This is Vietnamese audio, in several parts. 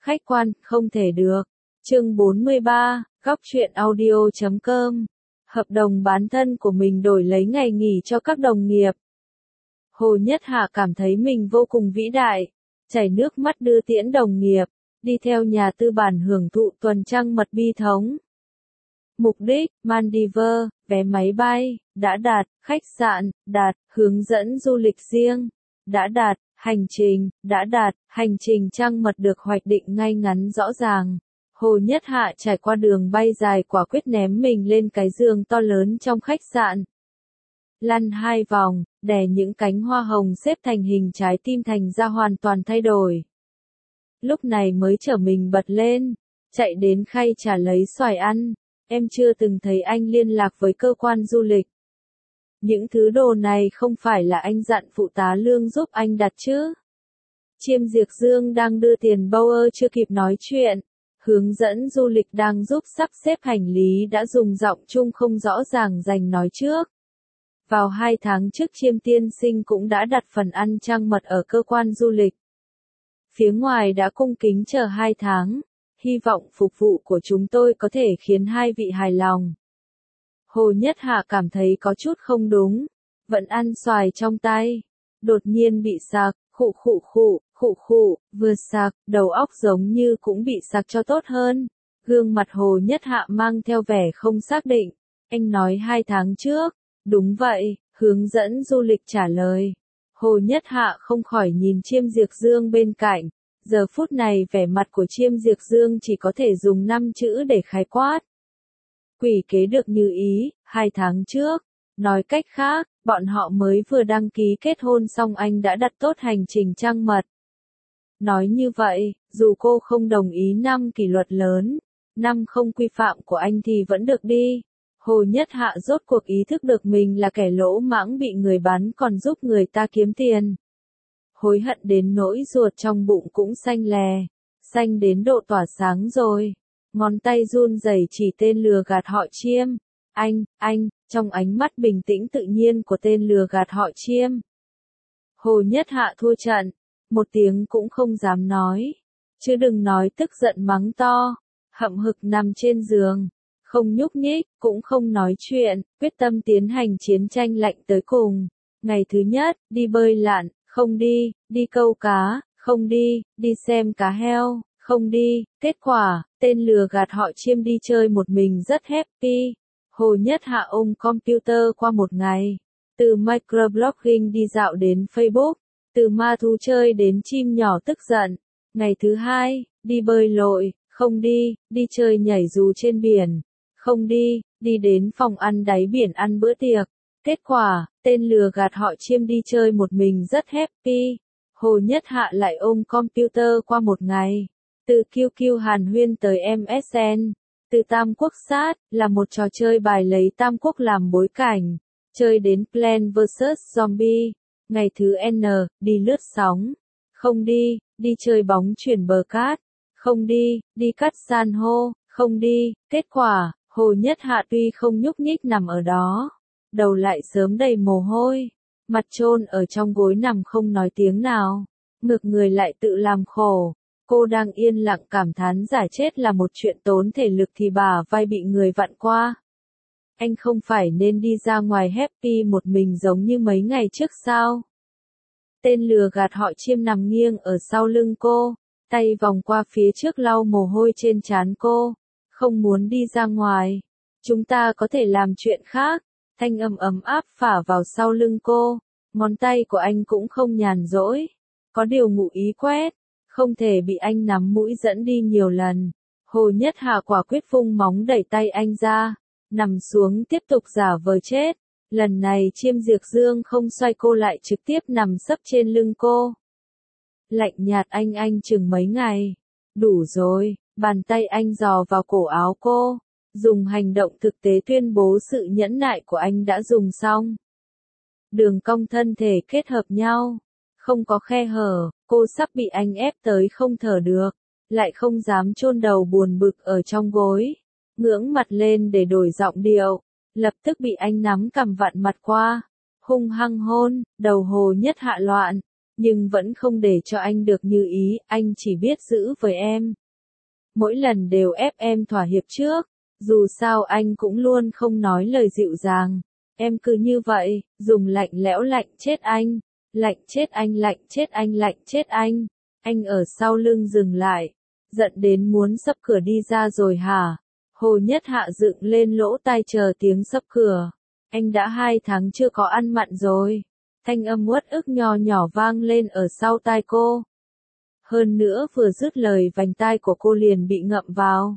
Khách quan, không thể được. Chương 43, góc truyện audio.com. Hợp đồng bán thân của mình đổi lấy ngày nghỉ cho các đồng nghiệp. Hồ Nhất Hạ cảm thấy mình vô cùng vĩ đại, chảy nước mắt đưa tiễn đồng nghiệp, đi theo nhà tư bản hưởng thụ tuần trăng mật bi thống. Mục đích, Maldives, vé máy bay, đã đặt, khách sạn, đặt, hướng dẫn du lịch riêng, đã đặt, hành trình, đã đặt, hành trình trăng mật được hoạch định ngay ngắn rõ ràng. Hồ Nhất Hạ trải qua đường bay dài quả quyết ném mình lên cái giường to lớn trong khách sạn. Lăn 2 vòng, đè những cánh hoa hồng xếp thành hình trái tim thành ra hoàn toàn thay đổi. Lúc này mới trở mình bật lên, chạy đến khay trà lấy xoài ăn. Em chưa từng thấy anh liên lạc với cơ quan du lịch. Những thứ đồ này không phải là anh dặn phụ tá Lương giúp anh đặt chứ? Chiêm Diệp Dương đang đưa tiền Bauer chưa kịp nói chuyện. Hướng dẫn du lịch đang giúp sắp xếp hành lý đã dùng giọng chung không rõ ràng dành nói trước. Vào 2 tháng trước Chiêm tiên sinh cũng đã đặt phần ăn trăng mật ở cơ quan du lịch. Phía ngoài đã cung kính chờ 2 tháng. Hy vọng phục vụ của chúng tôi có thể khiến hai vị hài lòng. Hồ Nhất Hạ cảm thấy có chút không đúng. Vẫn ăn xoài trong tay. Đột nhiên bị sặc, khụ, vừa sặc, đầu óc giống như cũng bị sặc cho tốt hơn. Gương mặt Hồ Nhất Hạ mang theo vẻ không xác định. Anh nói 2 tháng trước. Đúng vậy, hướng dẫn du lịch trả lời. Hồ Nhất Hạ không khỏi nhìn Chiêm Diệp Dương bên cạnh. Giờ phút này vẻ mặt của Chiêm Diệp Dương chỉ có thể dùng 5 chữ để khái quát. Quỷ kế được như ý, 2 tháng trước. Nói cách khác, bọn họ mới vừa đăng ký kết hôn xong anh đã đặt tốt hành trình trăng mật. Nói như vậy, dù cô không đồng ý 5 kỷ luật lớn, 5 không quy phạm của anh thì vẫn được đi. Hồ Nhất Hạ rốt cuộc ý thức được mình là kẻ lỗ mãng bị người bán còn giúp người ta kiếm tiền. Hối hận đến nỗi ruột trong bụng cũng xanh lè, xanh đến độ tỏa sáng rồi. Ngón tay run rẩy chỉ tên lừa gạt họ Chiêm. Anh, trong ánh mắt bình tĩnh tự nhiên của tên lừa gạt họ Chiêm. Hồ Nhất Hạ thua trận, một tiếng cũng không dám nói. Chứ đừng nói tức giận mắng to, hậm hực nằm trên giường. Không nhúc nhích, cũng không nói chuyện, quyết tâm tiến hành chiến tranh lạnh tới cùng. Ngày thứ nhất, đi bơi lặn. Không đi, đi câu cá, không đi, đi xem cá heo, không đi. Kết quả, tên lừa gạt họ Chiêm đi chơi một mình rất happy. Hồ Nhất Hạ ôm computer qua một ngày. Từ microblogging đi dạo đến Facebook. Từ ma thú chơi đến chim nhỏ tức giận. Ngày thứ hai, đi bơi lội, không đi, đi chơi nhảy dù trên biển. Không đi, đi đến phòng ăn đáy biển ăn bữa tiệc. Kết quả, tên lừa gạt họ Chiêm đi chơi một mình rất happy. Hồ Nhất Hạ lại ôm computer qua một ngày. Từ QQ hàn huyên tới MSN. Từ Tam Quốc Sát, là một trò chơi bài lấy Tam Quốc làm bối cảnh. Chơi đến Plants vs Zombie. Ngày thứ N, đi lướt sóng. Không đi, đi chơi bóng chuyền bờ cát. Không đi, đi cắt san hô. Không đi, kết quả, Hồ Nhất Hạ tuy không nhúc nhích nằm ở đó. Đầu lại sớm đầy mồ hôi, mặt chôn ở trong gối nằm không nói tiếng nào, ngược người lại tự làm khổ. Cô đang yên lặng cảm thán giả chết là một chuyện tốn thể lực thì bả vai bị người vặn qua. Anh không phải nên đi ra ngoài happy một mình giống như mấy ngày trước sao? Tên lừa gạt họ Chiêm nằm nghiêng ở sau lưng cô, tay vòng qua phía trước lau mồ hôi trên trán cô. Không muốn đi ra ngoài, chúng ta có thể làm chuyện khác. Thanh âm ấm áp phả vào sau lưng cô, ngón tay của anh cũng không nhàn rỗi. Có điều ngụ ý quét, không thể bị anh nắm mũi dẫn đi nhiều lần. Hồ Nhất Hạ quả quyết vung móng đẩy tay anh ra, nằm xuống tiếp tục giả vờ chết. Lần này Chiêm Diệp Dương không xoay cô lại trực tiếp nằm sấp trên lưng cô. Lạnh nhạt anh chừng mấy ngày. Đủ rồi, bàn tay anh dò vào cổ áo cô. Dùng hành động thực tế tuyên bố sự nhẫn nại của anh đã dùng xong. Đường cong thân thể kết hợp nhau. Không có khe hở, cô sắp bị anh ép tới không thở được. Lại không dám chôn đầu buồn bực ở trong gối. Ngưỡng mặt lên để đổi giọng điệu. Lập tức bị anh nắm cằm vặn mặt qua. Hung hăng hôn, đầu Hồ Nhất Hạ loạn. nhưng vẫn không để cho anh được như ý, anh chỉ biết giữ với em. Mỗi lần đều ép em thỏa hiệp trước, dù sao anh cũng luôn không nói lời dịu dàng. Em cứ như vậy, dùng lạnh lẽo lạnh chết anh, lạnh chết anh, lạnh chết anh, lạnh chết anh. Anh ở sau lưng dừng lại, giận đến muốn sập cửa đi ra rồi hả? Hồ Nhất Hạ dựng lên lỗ tai chờ tiếng sập cửa. Anh đã 2 tháng chưa có ăn mặn rồi. Thanh âm uất ức nho nhỏ vang lên ở sau tai cô. Hơn nữa vừa dứt lời vành tai của cô liền bị ngậm vào.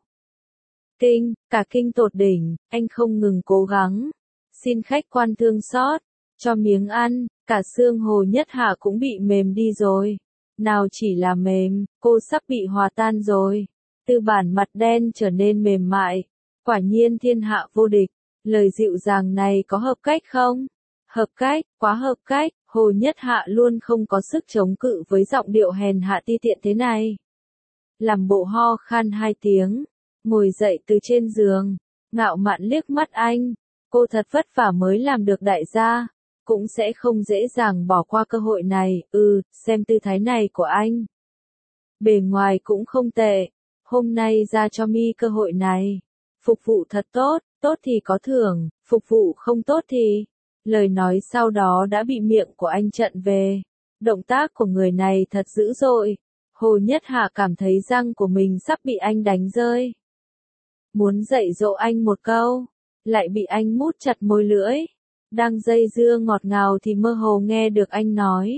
Cả kinh tột đỉnh, anh không ngừng cố gắng. Xin khách quan thương xót, cho miếng ăn, cả xương Hồ Nhất Hạ cũng bị mềm đi rồi. Nào chỉ là mềm, cô sắp bị hòa tan rồi. Từ bản mặt đen trở nên mềm mại. Quả nhiên thiên hạ vô địch. Lời dịu dàng này có hợp cách không? Hợp cách, quá hợp cách. Hồ Nhất Hạ luôn không có sức chống cự với giọng điệu hèn hạ ti tiện thế này. Làm bộ ho khan 2 tiếng, ngồi dậy từ trên giường, ngạo mạn liếc mắt anh. Cô thật vất vả mới làm được đại gia, cũng sẽ không dễ dàng bỏ qua cơ hội này. Xem tư thái này của anh. Bề ngoài cũng không tệ, hôm nay ra cho mi cơ hội này. Phục vụ thật tốt, tốt thì có thưởng, phục vụ không tốt thì... Lời nói sau đó đã bị miệng của anh chặn về. Động tác của người này thật dữ dội. Hồ Nhất Hạ cảm thấy răng của mình sắp bị anh đánh rơi. Muốn dạy dỗ anh một câu, lại bị anh mút chặt môi lưỡi. Đang dây dưa ngọt ngào thì mơ hồ nghe được anh nói.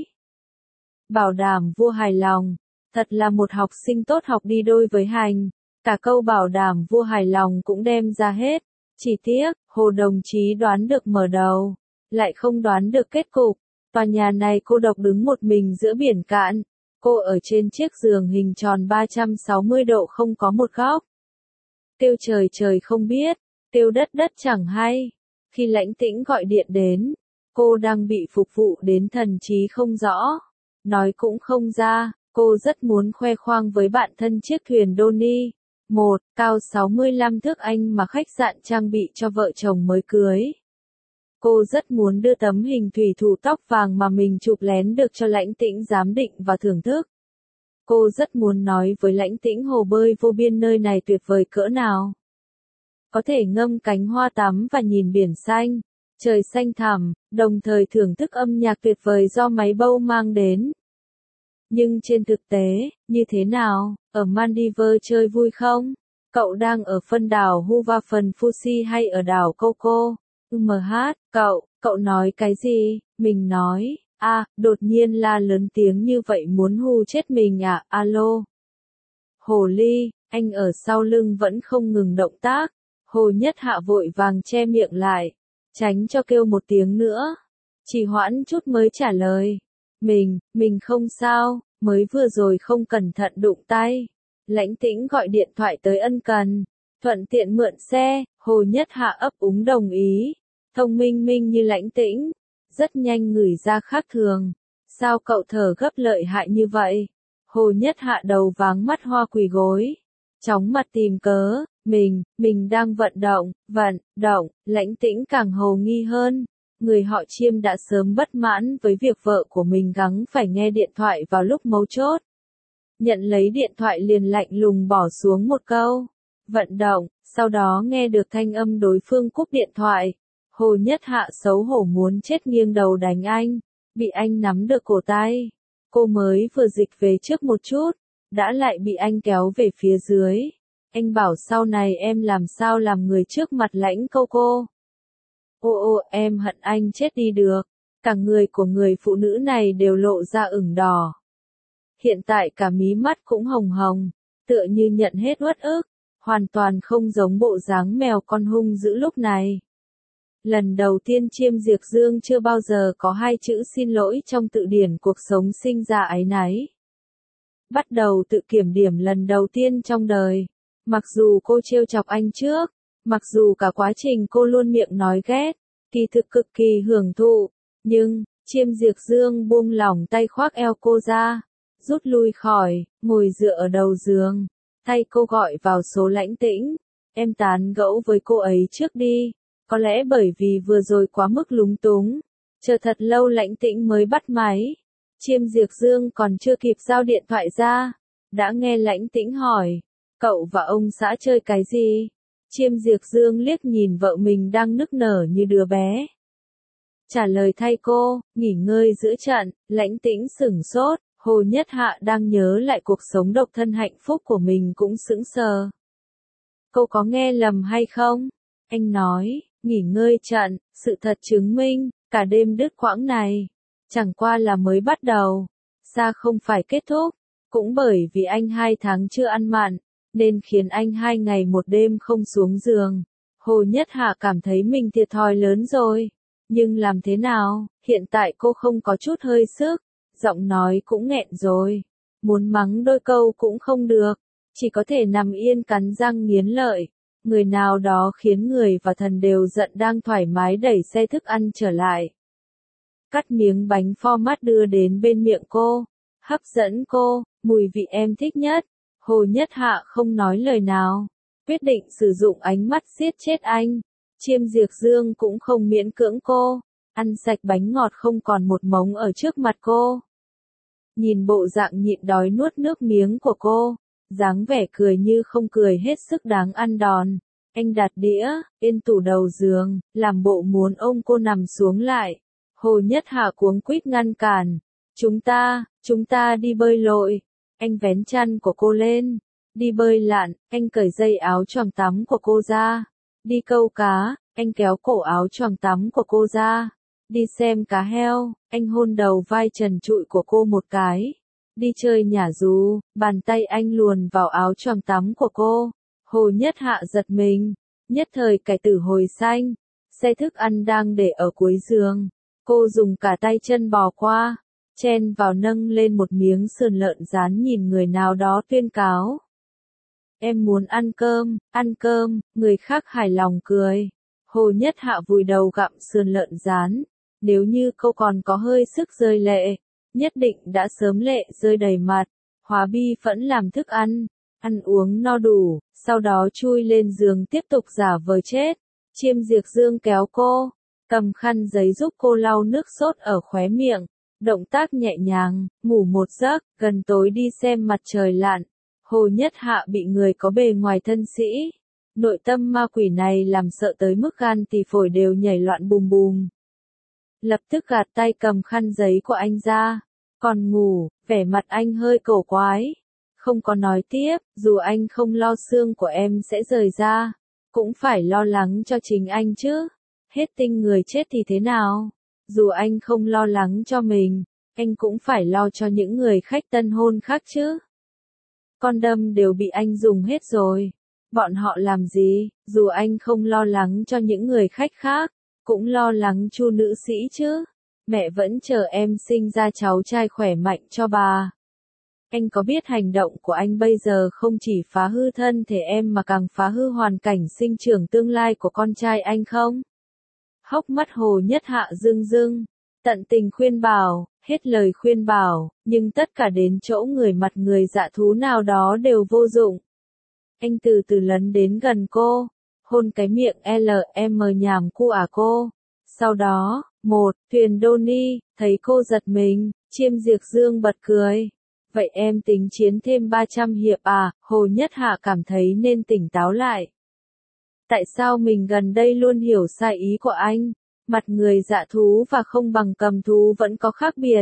Bảo đảm vua hài lòng, thật là một học sinh tốt học đi đôi với hành. Cả câu bảo đảm vua hài lòng cũng đem ra hết. Chỉ tiếc, Hồ đồng chí đoán được mở đầu, lại không đoán được kết cục. Tòa nhà này cô độc đứng một mình giữa biển cạn. Cô ở trên chiếc giường hình tròn 360 độ không có một góc. Kêu trời trời không biết, kêu đất đất chẳng hay. Khi Lãnh Tĩnh gọi điện đến, cô đang bị phục vụ đến thần trí không rõ. Nói cũng không ra, cô rất muốn khoe khoang với bạn thân chiếc thuyền Donny. Cao 65 thước Anh mà khách sạn trang bị cho vợ chồng mới cưới. Cô rất muốn đưa tấm hình thủy thủ tóc vàng mà mình chụp lén được cho Lãnh Tĩnh giám định và thưởng thức. Cô rất muốn nói với Lãnh Tĩnh hồ bơi vô biên nơi này tuyệt vời cỡ nào. Có thể ngâm cánh hoa tắm và nhìn biển xanh, trời xanh thẳm, đồng thời thưởng thức âm nhạc tuyệt vời do máy bâu mang đến. Nhưng trên thực tế, như thế nào, ở Maldives chơi vui không? Cậu đang ở phân đảo Huva phần Fuji hay ở đảo Coco? Cậu nói cái gì? Mình nói, đột nhiên la lớn tiếng như vậy muốn hù chết mình à, alo. Hồ Ly, anh ở sau lưng vẫn không ngừng động tác. Hồ Nhất Hạ vội vàng che miệng lại, tránh cho kêu một tiếng nữa. Chỉ hoãn chút mới trả lời. Mình không sao, mới vừa rồi không cẩn thận đụng tay. Lãnh Tĩnh gọi điện thoại tới ân cần, thuận tiện mượn xe. Hồ Nhất Hạ ấp úng đồng ý. Thông minh như Lãnh Tĩnh, rất nhanh ngửi ra khác thường. Sao cậu thở gấp lợi hại như vậy? Hồ Nhất Hạ đầu váng mắt hoa quỳ gối, chóng mặt tìm cớ. Mình đang vận động. Lãnh Tĩnh càng hồ nghi hơn. Người họ Chiêm đã sớm bất mãn với việc vợ của mình gắng phải nghe điện thoại vào lúc mấu chốt. Nhận lấy điện thoại liền lạnh lùng bỏ xuống một câu. Vận động, sau đó nghe được thanh âm đối phương cúp điện thoại. Hồ Nhất Hạ xấu hổ muốn chết nghiêng đầu đánh anh. Bị anh nắm được cổ tay. Cô mới vừa dịch về trước một chút, đã lại bị anh kéo về phía dưới. Anh bảo sau này em làm sao làm người trước mặt Lãnh cô. Em hận anh chết đi được. Cả người của người phụ nữ này đều lộ ra ửng đỏ. Hiện tại cả mí mắt cũng hồng hồng, tựa như nhận hết uất ức, hoàn toàn không giống bộ dáng mèo con hung dữ lúc này. Lần đầu tiên Chiêm Diệp Dương chưa bao giờ có 2 chữ xin lỗi trong tự điển cuộc sống sinh ra áy náy. Bắt đầu tự kiểm điểm lần đầu tiên trong đời. Mặc dù cô trêu chọc anh trước, mặc dù cả quá trình cô luôn miệng nói ghét, kỳ thực cực kỳ hưởng thụ, nhưng, Chiêm Diệp Dương buông lỏng tay khoác eo cô ra, rút lui khỏi, ngồi dựa ở đầu giường, thay cô gọi vào số Lãnh Tĩnh. Em tán gẫu với cô ấy trước đi, có lẽ bởi vì vừa rồi quá mức lúng túng, chờ thật lâu Lãnh Tĩnh mới bắt máy. Chiêm Diệp Dương còn chưa kịp giao điện thoại ra, đã nghe Lãnh Tĩnh hỏi, cậu và ông xã chơi cái gì? Chiêm Diệp Dương liếc nhìn vợ mình đang nức nở như đứa bé. Trả lời thay cô, nghỉ ngơi giữa trận. Lãnh Tĩnh sửng sốt, Hồ Nhất Hạ đang nhớ lại cuộc sống độc thân hạnh phúc của mình cũng sững sờ. Cô có nghe lầm hay không? Anh nói, nghỉ ngơi trận, sự thật chứng minh, cả đêm đứt quãng này, chẳng qua là mới bắt đầu, xa không phải kết thúc. Cũng bởi vì anh 2 tháng chưa ăn mặn, nên khiến anh 2 ngày một đêm không xuống giường. Hồ Nhất Hạ cảm thấy mình thiệt thòi lớn rồi. Nhưng làm thế nào, hiện tại cô không có chút hơi sức, giọng nói cũng nghẹn rồi. Muốn mắng đôi câu cũng không được, chỉ có thể nằm yên cắn răng nghiến lợi. Người nào đó khiến người và thần đều giận đang thoải mái đẩy xe thức ăn trở lại. Cắt miếng bánh format đưa đến bên miệng cô, hấp dẫn cô, mùi vị em thích nhất. Hồ Nhất Hạ không nói lời nào, quyết định sử dụng ánh mắt giết chết anh. Chiêm Diệp Dương cũng không miễn cưỡng cô, ăn sạch bánh ngọt không còn một mống ở trước mặt cô. Nhìn bộ dạng nhịn đói nuốt nước miếng của cô, dáng vẻ cười như không cười hết sức đáng ăn đòn. Anh đặt đĩa, lên tủ đầu giường, làm bộ muốn ôm cô nằm xuống lại. Hồ Nhất Hạ cuống quýt ngăn cản. Chúng ta đi bơi lội. Anh vén chăn của cô lên. Đi bơi lặn, anh cởi dây áo choàng tắm của cô ra. Đi câu cá, anh kéo cổ áo choàng tắm của cô ra. Đi xem cá heo, anh hôn đầu vai trần trụi của cô một cái. Đi chơi nhả dù, bàn tay anh luồn vào áo choàng tắm của cô. Hồ Nhất Hạ giật mình, nhất thời cải tử hồi xanh. Xe thức ăn đang để ở cuối giường. Cô dùng cả tay chân bò qua, chen vào nâng lên một miếng sườn lợn rán nhìn người nào đó tuyên cáo. Em muốn ăn cơm, người khác hài lòng cười. Hồ Nhất Hạ vùi đầu gặm sườn lợn rán. Nếu như cô còn có hơi sức rơi lệ, nhất định đã sớm lệ rơi đầy mặt. Hóa bi phẫn làm thức ăn uống no đủ, sau đó chui lên giường tiếp tục giả vờ chết. Chiêm Diệp Dương kéo cô, cầm khăn giấy giúp cô lau nước sốt ở khóe miệng. Động tác nhẹ nhàng, ngủ một giấc, gần tối đi xem mặt trời lặn. Hồ Nhất Hạ bị người có bề ngoài thân sĩ. Nội tâm ma quỷ này làm sợ tới mức gan tỳ phổi đều nhảy loạn bùm bùm. Lập tức gạt tay cầm khăn giấy của anh ra. Còn ngủ, vẻ mặt anh hơi cổ quái. Không có nói tiếp, dù anh không lo xương của em sẽ rời ra, cũng phải lo lắng cho chính anh chứ. Hết tinh người chết thì thế nào? Dù anh không lo lắng cho mình, anh cũng phải lo cho những người khách tân hôn khác chứ. Con đâm đều bị anh dùng hết rồi. Bọn họ làm gì, dù anh không lo lắng cho những người khách khác, cũng lo lắng chu nữ sĩ chứ. Mẹ vẫn chờ em sinh ra cháu trai khỏe mạnh cho bà. Anh có biết hành động của anh bây giờ không chỉ phá hư thân thể em mà càng phá hư hoàn cảnh sinh trưởng tương lai của con trai anh không? Hốc mắt Hồ Nhất Hạ rưng rưng, tận tình khuyên bảo, hết lời khuyên bảo, nhưng tất cả đến chỗ người mặt người dạ thú nào đó đều vô dụng. Anh từ từ lấn đến gần cô, hôn cái miệng LM nhảm cu cô. Sau đó, thuyền Donnie, thấy cô giật mình, Chiêm Diệp Dương bật cười. Vậy em tính chiến thêm 300 hiệp à? Hồ Nhất Hạ cảm thấy nên tỉnh táo lại. Tại sao mình gần đây luôn hiểu sai ý của anh? Mặt người dạ thú và không bằng cầm thú vẫn có khác biệt.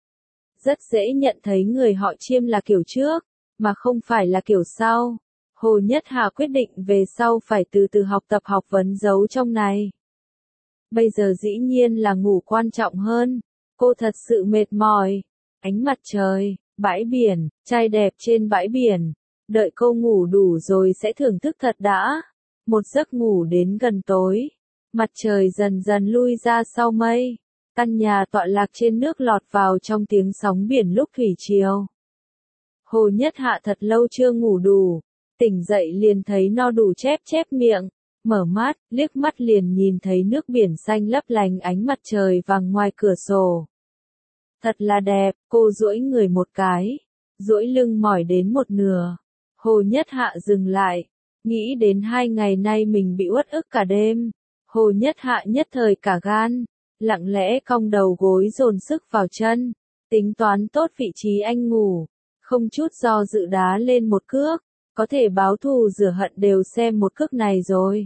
Rất dễ nhận thấy người họ Chiêm là kiểu trước, mà không phải là kiểu sau. Hồ Nhất Hạ quyết định về sau phải từ từ học tập học vấn giấu trong này. Bây giờ dĩ nhiên là ngủ quan trọng hơn. Cô thật sự mệt mỏi. Ánh mặt trời, bãi biển, trai đẹp trên bãi biển. Đợi cô ngủ đủ rồi sẽ thưởng thức thật đã. Một giấc ngủ đến gần tối. Mặt trời dần dần lui ra sau mây. Căn nhà tọa lạc trên nước lọt vào trong tiếng sóng biển lúc thủy triều. Hồ Nhất Hạ thật lâu chưa ngủ đủ. Tỉnh dậy liền thấy no đủ chép miệng. Mở mắt, liếc mắt liền nhìn thấy nước biển xanh lấp lánh ánh mặt trời vàng ngoài cửa sổ. Thật là đẹp, cô duỗi người một cái. Duỗi lưng mỏi đến một nửa. Hồ Nhất Hạ dừng lại. Nghĩ đến 2 ngày nay mình bị uất ức cả đêm. Hồ Nhất Hạ nhất thời cả gan. Lặng lẽ cong đầu gối dồn sức vào chân. tính toán tốt vị trí anh ngủ, không chút do dự đá lên một cước, có thể báo thù rửa hận đều xem một cước này rồi.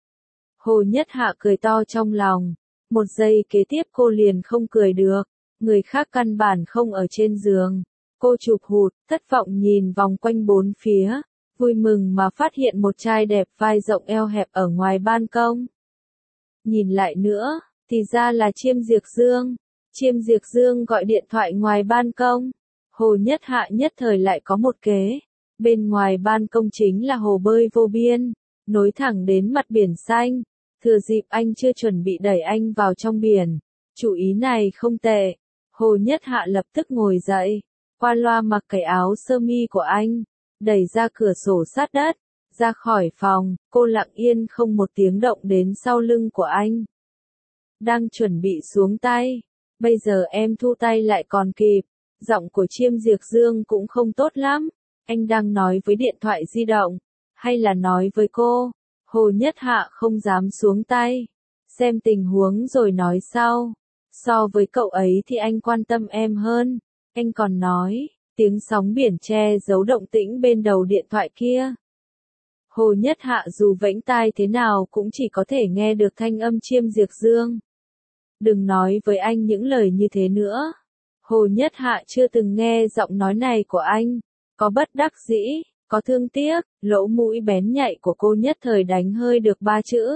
Hồ Nhất Hạ cười to trong lòng, một giây kế tiếp cô liền không cười được, người khác căn bản không ở trên giường. Cô chụp hụt, thất vọng nhìn vòng quanh bốn phía, vui mừng mà phát hiện một trai đẹp vai rộng eo hẹp ở ngoài ban công. Nhìn lại nữa, thì ra là Chiêm Diệc Dương. Chiêm Diệc Dương gọi điện thoại ngoài ban công. Hồ Nhất Hạ nhất thời lại có một kế. Bên ngoài ban công chính là hồ bơi vô biên, nối thẳng đến mặt biển xanh. Thừa dịp anh chưa chuẩn bị đẩy anh vào trong biển. Chủ ý này không tệ. Hồ Nhất Hạ lập tức ngồi dậy, qua loa mặc cái áo sơ mi của anh, đẩy ra cửa sổ sát đất, ra khỏi phòng, cô lặng yên không một tiếng động đến sau lưng của anh. Đang chuẩn bị xuống tay, bây giờ em thu tay lại còn kịp, giọng của Chiêm Diệc Dương cũng không tốt lắm, anh đang nói với điện thoại di động, hay là nói với cô? Hồ Nhất Hạ không dám xuống tay, xem tình huống rồi nói sau. So với cậu ấy thì anh quan tâm em hơn. Anh còn nói, tiếng sóng biển che giấu động tĩnh bên đầu điện thoại kia. Hồ Nhất Hạ dù vẫy tai thế nào cũng chỉ có thể nghe được thanh âm Chiêm Diệc Dương. Đừng nói với anh những lời như thế nữa. Hồ Nhất Hạ chưa từng nghe giọng nói này của anh. Có bất đắc dĩ, có thương tiếc, lỗ mũi bén nhạy của cô nhất thời đánh hơi được ba chữ.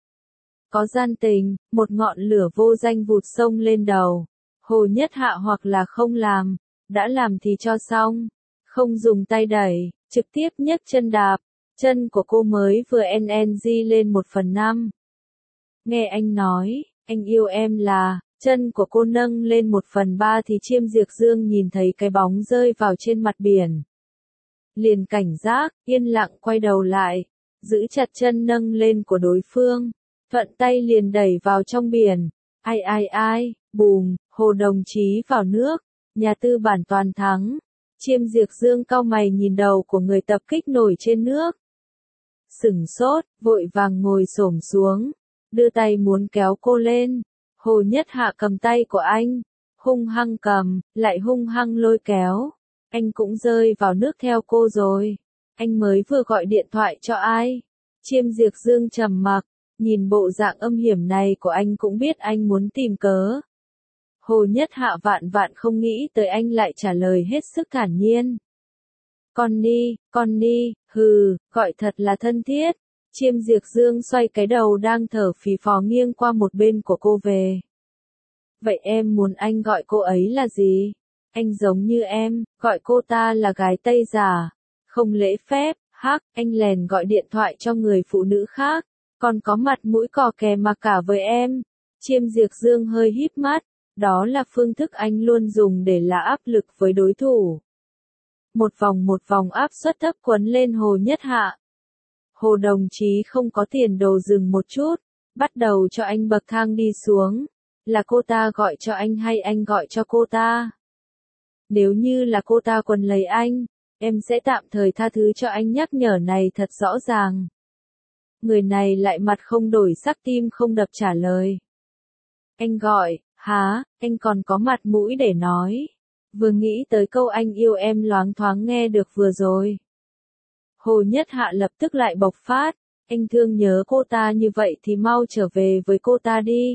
Có gian tình, một ngọn lửa vô danh vụt sông lên đầu. Hồ Nhất Hạ hoặc là không làm, đã làm thì cho xong. Không dùng tay đẩy, trực tiếp nhấc chân đạp. Chân của cô mới vừa NNG lên 1/5. Nghe anh nói, anh yêu em là, chân của cô nâng lên 1/3 thì Chiêm Diệc Dương nhìn thấy cái bóng rơi vào trên mặt biển. Liền cảnh giác, yên lặng quay đầu lại, giữ chặt chân nâng lên của đối phương. Thuận tay liền đẩy vào trong biển. Ai, bùm, Hồ đồng chí vào nước, nhà tư bản toàn thắng. Chiêm Diệc Dương cau mày nhìn đầu của người tập kích nổi trên nước. Sửng sốt, vội vàng ngồi xổm xuống, đưa tay muốn kéo cô lên. Hồ Nhất Hạ cầm tay của anh, hung hăng cầm, lại hung hăng lôi kéo. Anh cũng rơi vào nước theo cô rồi. Anh mới vừa gọi điện thoại cho ai? Chiêm Diệc Dương trầm mặc. Nhìn bộ dạng âm hiểm này của anh cũng biết anh muốn tìm cớ. Hồ Nhất Hạ vạn vạn không nghĩ tới anh lại trả lời hết sức thản nhiên. Connie, hừ, gọi thật là thân thiết. Chiêm Diệc Dương xoay cái đầu đang thở phì phò nghiêng qua một bên của cô về. Vậy em muốn anh gọi cô ấy là gì? Anh giống như em, gọi cô ta là gái Tây giả. Không lễ phép, hắc, anh lèn gọi điện thoại cho người phụ nữ khác. Còn có mặt mũi cò kè mà cả với em. Chiêm Diệc Dương hơi híp mắt, đó là phương thức anh luôn dùng để là áp lực với đối thủ. Một vòng áp suất thấp quấn lên Hồ Nhất Hạ. Hồ đồng chí không có tiền đồ dừng một chút, bắt đầu cho anh bậc thang đi xuống. Là cô ta gọi cho anh hay anh gọi cho cô ta? Nếu như là cô ta quấn lấy anh, em sẽ tạm thời tha thứ cho anh, nhắc nhở này thật rõ ràng. Người này lại mặt không đổi sắc tim không đập trả lời. Anh gọi, hả, anh còn có mặt mũi để nói. Vừa nghĩ tới câu anh yêu em loáng thoáng nghe được vừa rồi. Hồ Nhất Hạ lập tức lại bộc phát, anh thương nhớ cô ta như vậy thì mau trở về với cô ta đi.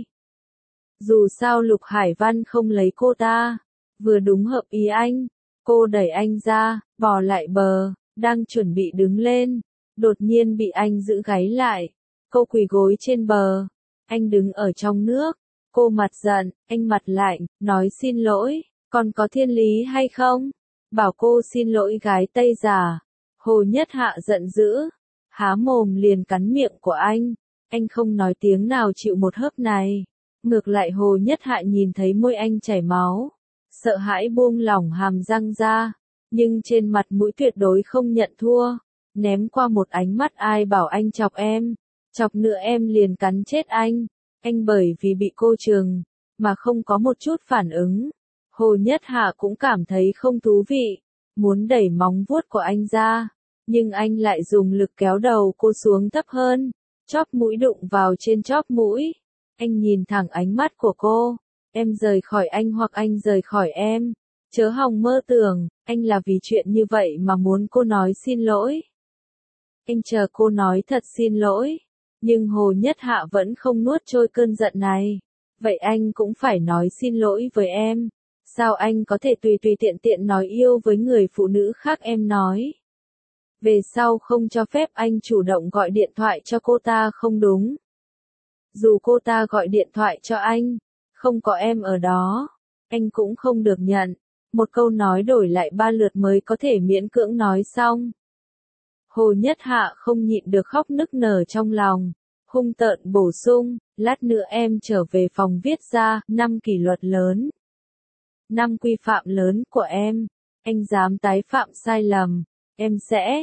Dù sao Lục Hải Văn không lấy cô ta, vừa đúng hợp ý anh. Cô đẩy anh ra, bò lại bờ, đang chuẩn bị đứng lên. Đột nhiên bị anh giữ gáy lại. Cô quỳ gối trên bờ. Anh đứng ở trong nước. Cô mặt giận, anh mặt lạnh, nói xin lỗi, còn có thiên lý hay không? Bảo cô xin lỗi gái Tây giả. Hồ Nhất Hạ giận dữ. Há mồm liền cắn miệng của anh. Anh không nói tiếng nào chịu một hớp này. Ngược lại Hồ Nhất Hạ nhìn thấy môi anh chảy máu. Sợ hãi buông lỏng hàm răng ra. Nhưng trên mặt mũi tuyệt đối không nhận thua. Ném qua một ánh mắt ai bảo anh chọc em. Chọc nữa em liền cắn chết anh. Anh bởi vì bị cô trừng, mà không có một chút phản ứng. Hồ Nhất Hạ cũng cảm thấy không thú vị. Muốn đẩy móng vuốt của anh ra. Nhưng anh lại dùng lực kéo đầu cô xuống thấp hơn. Chóp mũi đụng vào trên chóp mũi. Anh nhìn thẳng ánh mắt của cô. Em rời khỏi anh hoặc anh rời khỏi em. Chớ hòng mơ tưởng, anh là vì chuyện như vậy mà muốn cô nói xin lỗi. Anh chờ cô nói thật xin lỗi. Nhưng Hồ Nhất Hạ vẫn không nuốt trôi cơn giận này. Vậy anh cũng phải nói xin lỗi với em. Sao anh có thể tùy tùy tiện tiện nói yêu với người phụ nữ khác em nói. Về sau không cho phép anh chủ động gọi điện thoại cho cô ta không đúng. Dù cô ta gọi điện thoại cho anh, không có em ở đó, anh cũng không được nhận. Một câu nói đổi lại 3 lượt mới có thể miễn cưỡng nói xong. Hồ Nhất Hạ không nhịn được khóc nức nở trong lòng, hung tợn bổ sung, lát nữa em trở về phòng viết ra 5 kỷ luật lớn. 5 quy phạm lớn của em, anh dám tái phạm sai lầm, em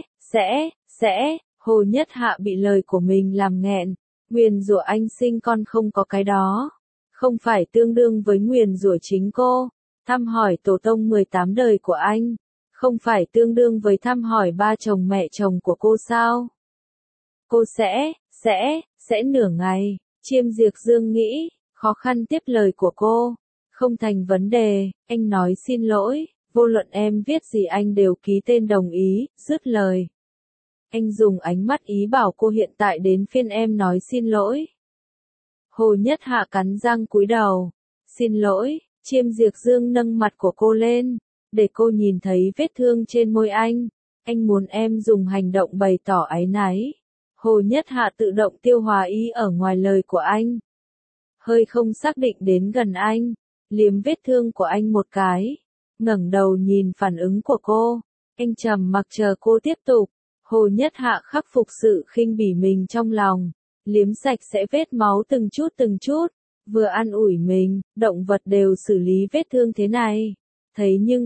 sẽ, Hồ Nhất Hạ bị lời của mình làm nghẹn, nguyền rủa anh sinh con không có cái đó, không phải tương đương với nguyền rủa chính cô, thăm hỏi tổ tông 18 đời của anh, không phải tương đương với thăm hỏi ba chồng mẹ chồng của cô sao? Cô sẽ nửa ngày, Chiêm Diệp Dương nghĩ, khó khăn tiếp lời của cô, không thành vấn đề, anh nói xin lỗi, vô luận em viết gì anh đều ký tên đồng ý, dứt lời. Anh dùng ánh mắt ý bảo cô hiện tại đến phiên em nói xin lỗi. Hồ Nhất Hạ cắn răng cúi đầu, xin lỗi, Chiêm Diệp Dương nâng mặt của cô lên, để cô nhìn thấy vết thương trên môi anh muốn em dùng hành động bày tỏ áy náy. Hồ Nhất Hạ tự động tiêu hóa ý ở ngoài lời của anh. Hơi không xác định đến gần anh, liếm vết thương của anh một cái, ngẩng đầu nhìn phản ứng của cô, anh trầm mặc chờ cô tiếp tục. Hồ Nhất Hạ khắc phục sự khinh bỉ mình trong lòng, liếm sạch sẽ vết máu từng chút, vừa an ủi mình, động vật đều xử lý vết thương thế này, thấy nhưng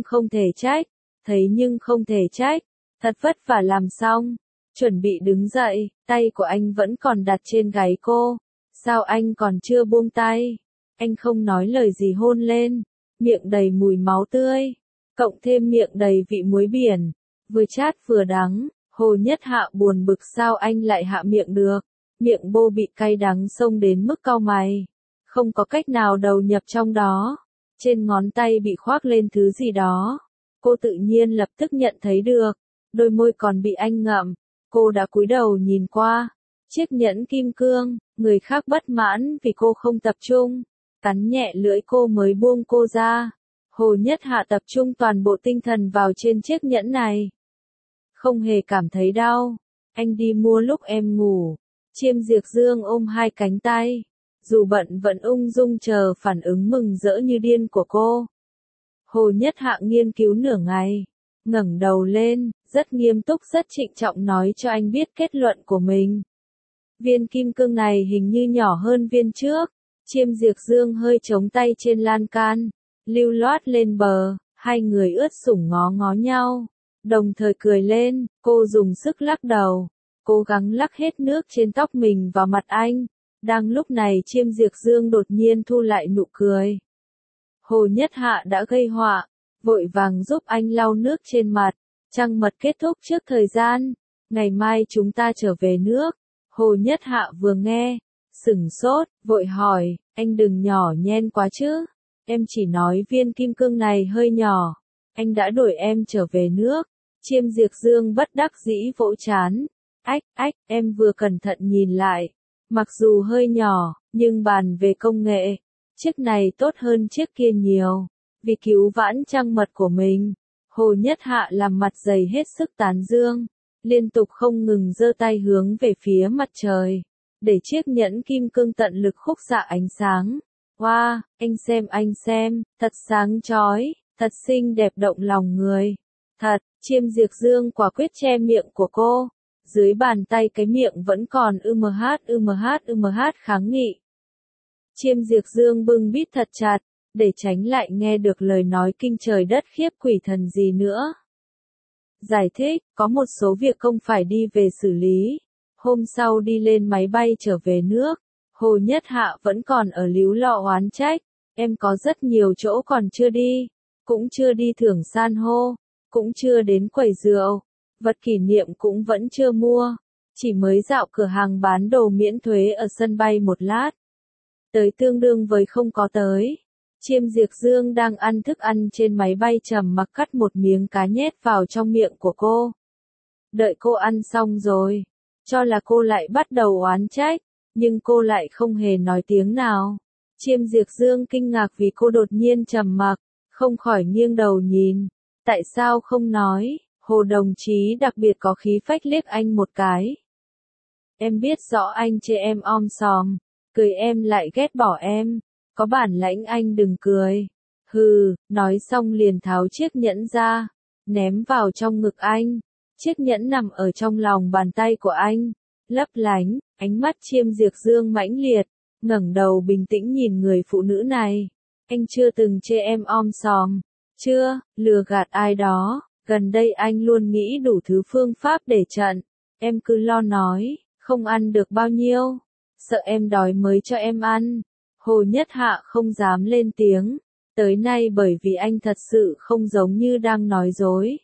không thể trách, thật vất vả làm xong, chuẩn bị đứng dậy, tay của anh vẫn còn đặt trên gáy cô, sao anh còn chưa buông tay, anh không nói lời gì hôn lên, miệng đầy mùi máu tươi, cộng thêm miệng đầy vị muối biển, vừa chát vừa đắng. Hồ Nhất Hạ buồn bực sao anh lại hạ miệng được, miệng bô bị cay đắng xông đến mức cau mày, không có cách nào đầu nhập trong đó, trên ngón tay bị khoác lên thứ gì đó, cô tự nhiên lập tức nhận thấy được, đôi môi còn bị anh ngậm, cô đã cúi đầu nhìn qua, chiếc nhẫn kim cương, người khác bất mãn vì cô không tập trung, cắn nhẹ lưỡi cô mới buông cô ra, Hồ Nhất Hạ tập trung toàn bộ tinh thần vào trên chiếc nhẫn này. Không hề cảm thấy đau, anh đi mua lúc em ngủ, Chiêm Diệp Dương ôm hai cánh tay, dù bận vẫn ung dung chờ phản ứng mừng rỡ như điên của cô. Hồ Nhất Hạ nghiên cứu nửa ngày, ngẩng đầu lên, rất nghiêm túc rất trịnh trọng nói cho anh biết kết luận của mình. Viên kim cương này hình như nhỏ hơn viên trước, Chiêm Diệp Dương hơi chống tay trên lan can, lưu loát lên bờ, hai người ướt sũng ngó ngó nhau. Đồng thời cười lên, cô dùng sức lắc đầu, cố gắng lắc hết nước trên tóc mình vào mặt anh. Đang lúc này Chiêm Diệp Dương đột nhiên thu lại nụ cười. Hồ Nhất Hạ đã gây họa, vội vàng giúp anh lau nước trên mặt. Trăng mật kết thúc trước thời gian, ngày mai chúng ta trở về nước. Hồ Nhất Hạ vừa nghe, sửng sốt, vội hỏi, anh đừng nhỏ nhen quá chứ, em chỉ nói viên kim cương này hơi nhỏ, anh đã đuổi em trở về nước. Chiêm Diệp Dương bất đắc dĩ vỗ chán. Em vừa cẩn thận nhìn lại. Mặc dù hơi nhỏ, nhưng bàn về công nghệ, chiếc này tốt hơn chiếc kia nhiều. Vì cứu vãn trăng mật của mình, Hồ Nhất Hạ làm mặt dày hết sức tán dương, liên tục không ngừng giơ tay hướng về phía mặt trời, để chiếc nhẫn kim cương tận lực khúc xạ ánh sáng. Wow, anh xem, thật sáng chói, thật xinh đẹp động lòng người. Thật, Chiêm Diệp Dương quả quyết che miệng của cô, dưới bàn tay cái miệng vẫn còn kháng nghị. Chiêm Diệp Dương bưng bít thật chặt, để tránh lại nghe được lời nói kinh trời đất khiếp quỷ thần gì nữa. Giải thích, có một số việc không phải đi về xử lý. Hôm sau đi lên máy bay trở về nước, Hồ Nhất Hạ vẫn còn ở líu lọ oán trách, em có rất nhiều chỗ còn chưa đi, cũng chưa đi thưởng san hô. Cũng chưa đến quầy rượu, vật kỷ niệm cũng vẫn chưa mua, chỉ mới dạo cửa hàng bán đồ miễn thuế ở sân bay một lát. Tới tương đương với không có tới. Chiêm Diệp Dương đang ăn thức ăn trên máy bay trầm mặc cắt một miếng cá nhét vào trong miệng của cô. Đợi cô ăn xong rồi, cho là cô lại bắt đầu oán trách, nhưng cô lại không hề nói tiếng nào. Chiêm Diệp Dương kinh ngạc vì cô đột nhiên trầm mặc, không khỏi nghiêng đầu nhìn. Tại sao không nói? Hồ đồng chí đặc biệt có khí phách liếc anh một cái. Em biết rõ anh chê em om sòm, cười em lại ghét bỏ em. Có bản lãnh anh đừng cười. Hừ, nói xong liền tháo chiếc nhẫn ra, ném vào trong ngực anh. Chiếc nhẫn nằm ở trong lòng bàn tay của anh, lấp lánh, ánh mắt Chiêm Diệp Dương mãnh liệt, ngẩng đầu bình tĩnh nhìn người phụ nữ này. Anh chưa từng chê em om sòm, chưa, lừa gạt ai đó, gần đây anh luôn nghĩ đủ thứ phương pháp để trận. Em cứ lo nói, không ăn được bao nhiêu, sợ em đói mới cho em ăn. Hồ Nhất Hạ không dám lên tiếng, tới nay bởi vì anh thật sự không giống như đang nói dối.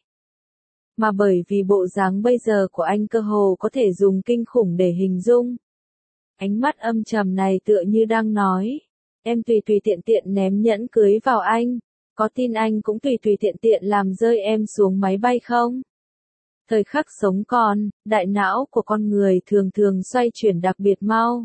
Mà bởi vì bộ dáng bây giờ của anh cơ hồ có thể dùng kinh khủng để hình dung. Ánh mắt âm trầm này tựa như đang nói, em tùy tùy tiện tiện ném nhẫn cưới vào anh, có tin anh cũng tùy tùy tiện tiện làm rơi em xuống máy bay không? Thời khắc sống còn, đại não của con người thường thường xoay chuyển đặc biệt mau.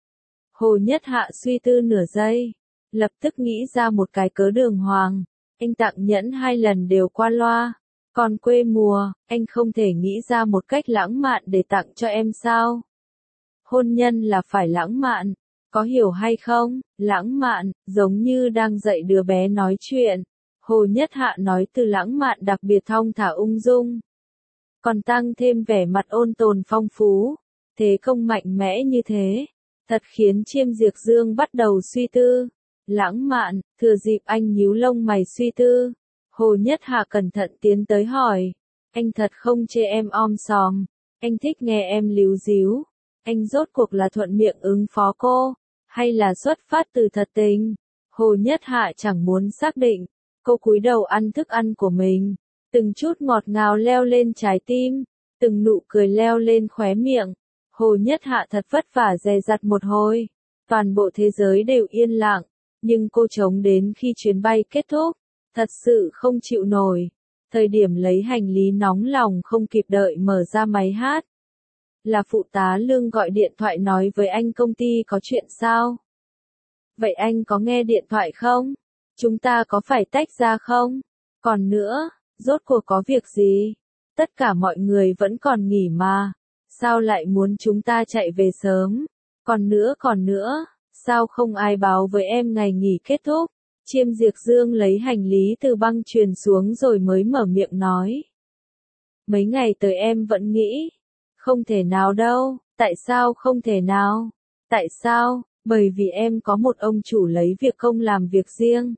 Hồ Nhất Hạ suy tư nửa giây, lập tức nghĩ ra một cái cớ đường hoàng. Anh tặng nhẫn 2 lần đều qua loa. Còn quê mùa, anh không thể nghĩ ra một cách lãng mạn để tặng cho em sao? Hôn nhân là phải lãng mạn, có hiểu hay không? Lãng mạn, giống như đang dạy đứa bé nói chuyện. Hồ Nhất Hạ nói từ lãng mạn đặc biệt thong thả ung dung. Còn tăng thêm vẻ mặt ôn tồn phong phú. Thế công mạnh mẽ như thế, thật khiến Chiêm Diệp Dương bắt đầu suy tư. Lãng mạn, thừa dịp anh nhíu lông mày suy tư. Hồ Nhất Hạ cẩn thận tiến tới hỏi. Anh thật không chê em om sòm. Anh thích nghe em líu díu. Anh rốt cuộc là thuận miệng ứng phó cô, hay là xuất phát từ thật tình? Hồ Nhất Hạ chẳng muốn xác định. Cô cúi đầu ăn thức ăn của mình. Từng chút ngọt ngào leo lên trái tim. Từng nụ cười leo lên khóe miệng. Hồ Nhất Hạ thật vất vả dè dặt một hồi. Toàn bộ thế giới đều yên lặng. Nhưng cô chống đến khi chuyến bay kết thúc. Thật sự không chịu nổi. Thời điểm lấy hành lý nóng lòng không kịp đợi mở ra máy hát. Là phụ tá Lương gọi điện thoại nói với anh công ty có chuyện sao? Vậy anh có nghe điện thoại không? Chúng ta có phải tách ra không? Còn nữa, rốt cuộc có việc gì? Tất cả mọi người vẫn còn nghỉ mà. Sao lại muốn chúng ta chạy về sớm? Còn nữa, sao không ai báo với em ngày nghỉ kết thúc? Chiêm Diệp Dương lấy hành lý từ băng chuyền xuống rồi mới mở miệng nói. Mấy ngày tới em vẫn nghĩ. Không thể nào đâu, tại sao không thể nào? Tại sao? Bởi vì em có một ông chủ lấy việc công làm việc riêng.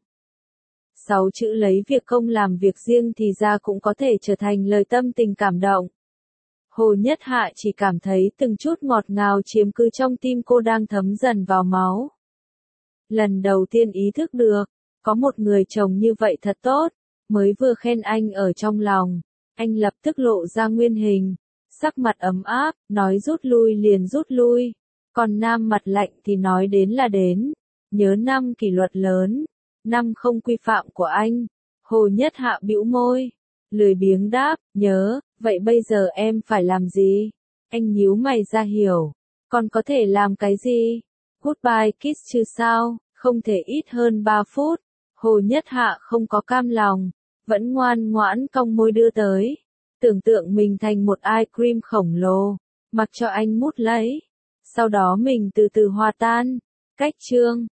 6 chữ lấy việc công làm việc riêng thì ra cũng có thể trở thành lời tâm tình cảm động. Hồ Nhất Hạ chỉ cảm thấy từng chút ngọt ngào chiếm cứ trong tim cô đang thấm dần vào máu. Lần đầu tiên ý thức được, có một người chồng như vậy thật tốt, mới vừa khen anh ở trong lòng, anh lập tức lộ ra nguyên hình, sắc mặt ấm áp, nói rút lui liền rút lui, còn nam mặt lạnh thì nói đến là đến, nhớ năm kỷ luật lớn, năm không quy phạm của anh. Hồ Nhất Hạ bĩu môi, lười biếng đáp, nhớ, vậy bây giờ em phải làm gì? Anh nhíu mày ra hiểu, còn có thể làm cái gì? Goodbye kiss chứ sao, không thể ít hơn 3 phút. Hồ Nhất Hạ không có cam lòng, vẫn ngoan ngoãn cong môi đưa tới. Tưởng tượng mình thành một ice cream khổng lồ, mặc cho anh mút lấy. Sau đó mình từ từ hòa tan. Cách chương